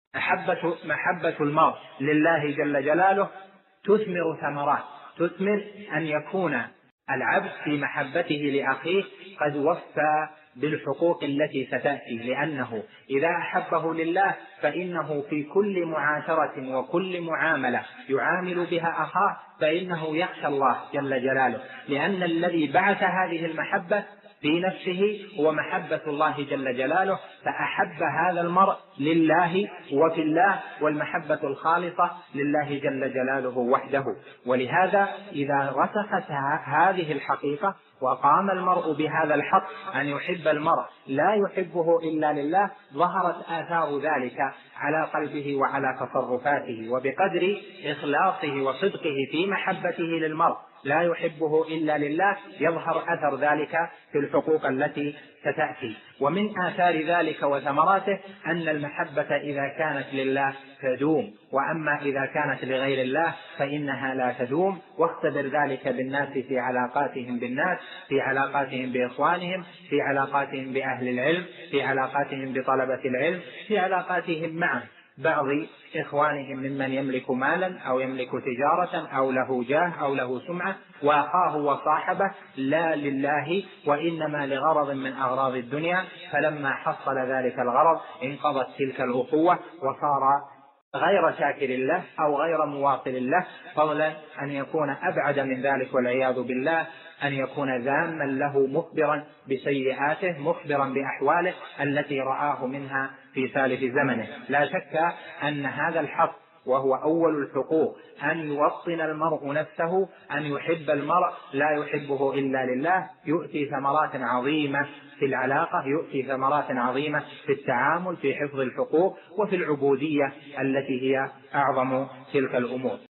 محبة المرء لله جل جلاله تثمر ثمرات، تثمر أن يكون العبد في محبته لأخيه قد وفى بالحقوق التي ستأتي، لأنه إذا أحبه لله فإنه في كل معاشرة وكل معاملة يعامل بها أخاه فإنه يخشى الله جل جلاله، لأن الذي بعث هذه المحبة في نفسه هو محبة الله جل جلاله، فأحب هذا المرء لله وفي الله، والمحبة الخالصة لله جل جلاله وحده. ولهذا إذا رسخت هذه الحقيقة وقام المرء بهذا الحق أن يحب المرء لا يحبه إلا لله، ظهرت آثار ذلك على قلبه وعلى تصرفاته، وبقدر إخلاصه وصدقه في محبته للمرء لا يحبه إلا لله يظهر أثر ذلك في الحقوق التي ستأتي. ومن آثار ذلك وثمراته أن المحبة إذا كانت لله تدوم، وأما إذا كانت لغير الله فإنها لا تدوم. واختبر ذلك بالناس في علاقاتهم بالناس، في علاقاتهم بإخوانهم، في علاقاتهم بأهل العلم، في علاقاتهم بطلبة العلم، في علاقاتهم مع بعض إخوانهم ممن يملك مالا أو يملك تجارة أو له جاه أو له سمعة، وأخاه وصاحبه لا لله وإنما لغرض من أغراض الدنيا، فلما حصل ذلك الغرض انقضت تلك الأخوة وصار غير شاكر الله أو غير مواصل له، فضلا أن يكون أبعد من ذلك والعياذ بالله، أن يكون ذاما له مخبرا بسيئاته مخبرا بأحواله التي رآه منها في سالف زمنه. لا شك أن هذا الحق وهو أول الحقوق أن يوطن المرء نفسه، أن يحب المرء لا يحبه إلا لله، يؤتي ثمرات عظيمة في العلاقة، يؤتي ثمرات عظيمة في التعامل، في حفظ الحقوق وفي العبودية التي هي أعظم تلك الأمور.